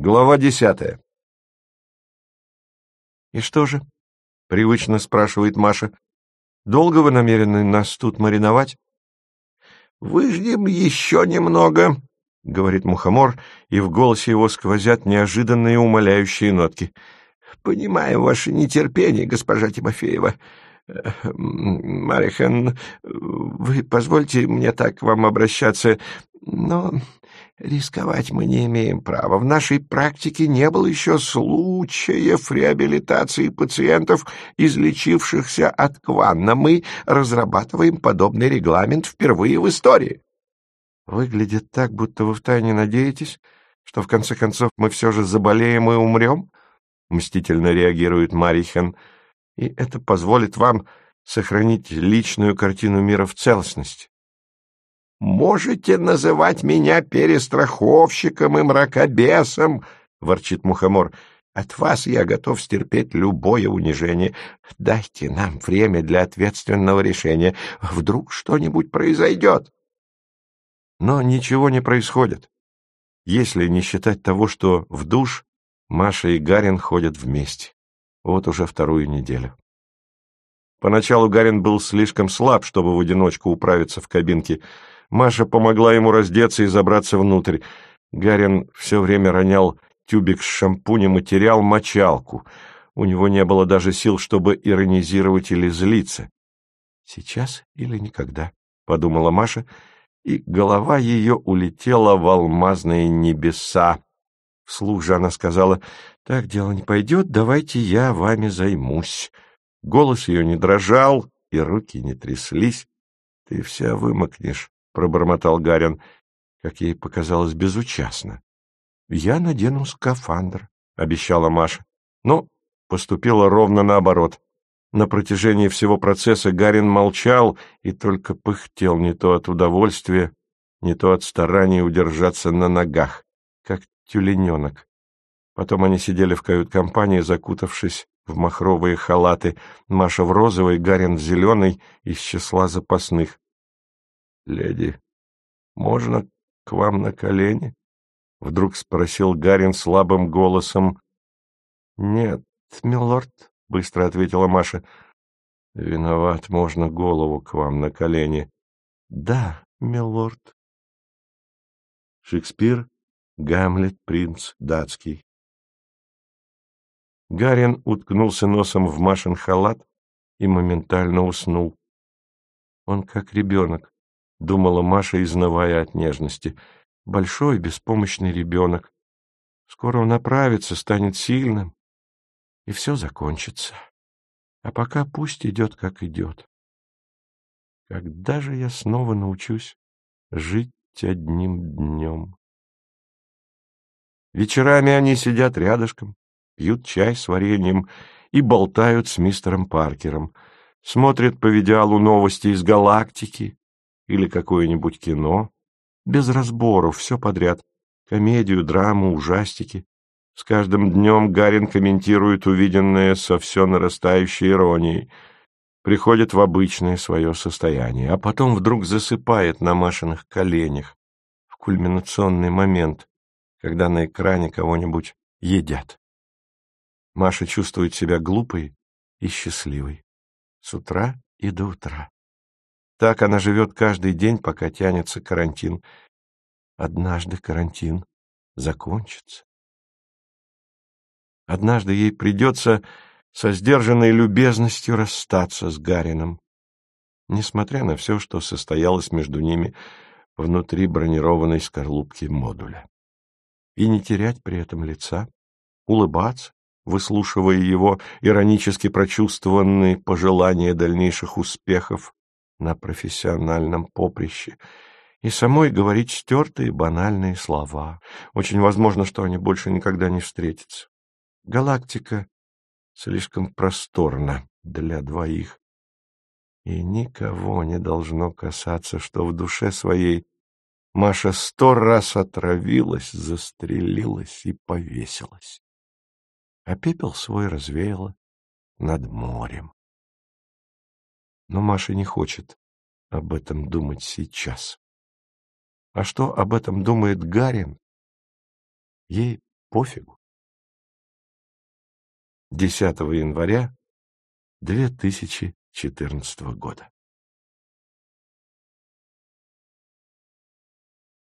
Глава 10. «И что же?» — привычно спрашивает Маша. «Долго вы намерены нас тут мариновать?» «Выждем еще немного», — говорит Мухомор, и в голосе его сквозят неожиданные умоляющие нотки. «Понимаю ваше нетерпение, госпожа Тимофеева. Марья, вы позвольте мне так к вам обращаться, но рисковать мы не имеем права. В нашей практике не было еще случаев реабилитации пациентов, излечившихся от кванна. Мы разрабатываем подобный регламент впервые в истории». «Выглядит так, будто вы втайне надеетесь, что в конце концов мы все же заболеем и умрем?» — мстительно реагирует Марья. «И это позволит вам сохранить личную картину мира в целостности». «Можете называть меня перестраховщиком и мракобесом», — ворчит Мухомор. «От вас я готов стерпеть любое унижение. Дайте нам время для ответственного решения. Вдруг что-нибудь произойдет». Но ничего не происходит, если не считать того, что в душ Маша и Гарин ходят вместе. Вот уже вторую неделю. Поначалу Гарин был слишком слаб, чтобы в одиночку управиться в кабинке. Маша помогла ему раздеться и забраться внутрь. Гарин все время ронял тюбик с шампунем и терял мочалку. У него не было даже сил, чтобы иронизировать или злиться. «Сейчас или никогда», — подумала Маша, и голова ее улетела в алмазные небеса. Вслух же она сказала: «Так дело не пойдет, давайте я вами займусь». Голос ее не дрожал, и руки не тряслись. «Ты вся вымокнешь», — пробормотал Гарин, как ей показалось, безучастно. «Я надену скафандр», — обещала Маша. Но поступила ровно наоборот. На протяжении всего процесса Гарин молчал и только пыхтел не то от удовольствия, не то от старания удержаться на ногах, как тюлененок. Потом они сидели в кают-компании, закутавшись в махровые халаты, Маша в розовый, Гарин в зеленый, из числа запасных. «Леди, можно к вам на колени?» — вдруг спросил Гарин слабым голосом. «Нет, милорд», — быстро ответила Маша. «Виноват, можно голову к вам на колени?» «Да, милорд». Шекспир, Гамлет, принц датский. Гарин уткнулся носом в Машин халат и моментально уснул. Он как ребенок, — думала Маша, изнывая от нежности. Большой, беспомощный ребенок. Скоро он оправится, станет сильным, и все закончится. А пока пусть идет, как идет. Когда же я снова научусь жить одним днем? Вечерами они сидят рядышком, пьют чай с вареньем и болтают с мистером Паркером, смотрят по видеалу новости из галактики или какое-нибудь кино, без разборов, все подряд, комедию, драму, ужастики. С каждым днем Гарин комментирует увиденное со все нарастающей иронией, приходит в обычное свое состояние, а потом вдруг засыпает на Машиных коленях в кульминационный момент, когда на экране кого-нибудь едят. Маша чувствует себя глупой и счастливой с утра и до утра. Так она живет каждый день, пока тянется карантин. Однажды карантин закончится. Однажды ей придется со сдержанной любезностью расстаться с Гарином, несмотря на все, что состоялось между ними внутри бронированной скорлупки модуля. И не терять при этом лица, улыбаться, выслушивая его иронически прочувствованные пожелания дальнейших успехов на профессиональном поприще, и самой говорить стертые банальные слова. Очень возможно, что они больше никогда не встретятся. Галактика слишком просторна для двоих, и никого не должно касаться, что в душе своей Маша 100 раз отравилась, застрелилась и повесилась, а пепел свой развеяла над морем. Но Маша не хочет об этом думать сейчас. А что об этом думает Гарин, ей пофигу. 10 января 2014 года.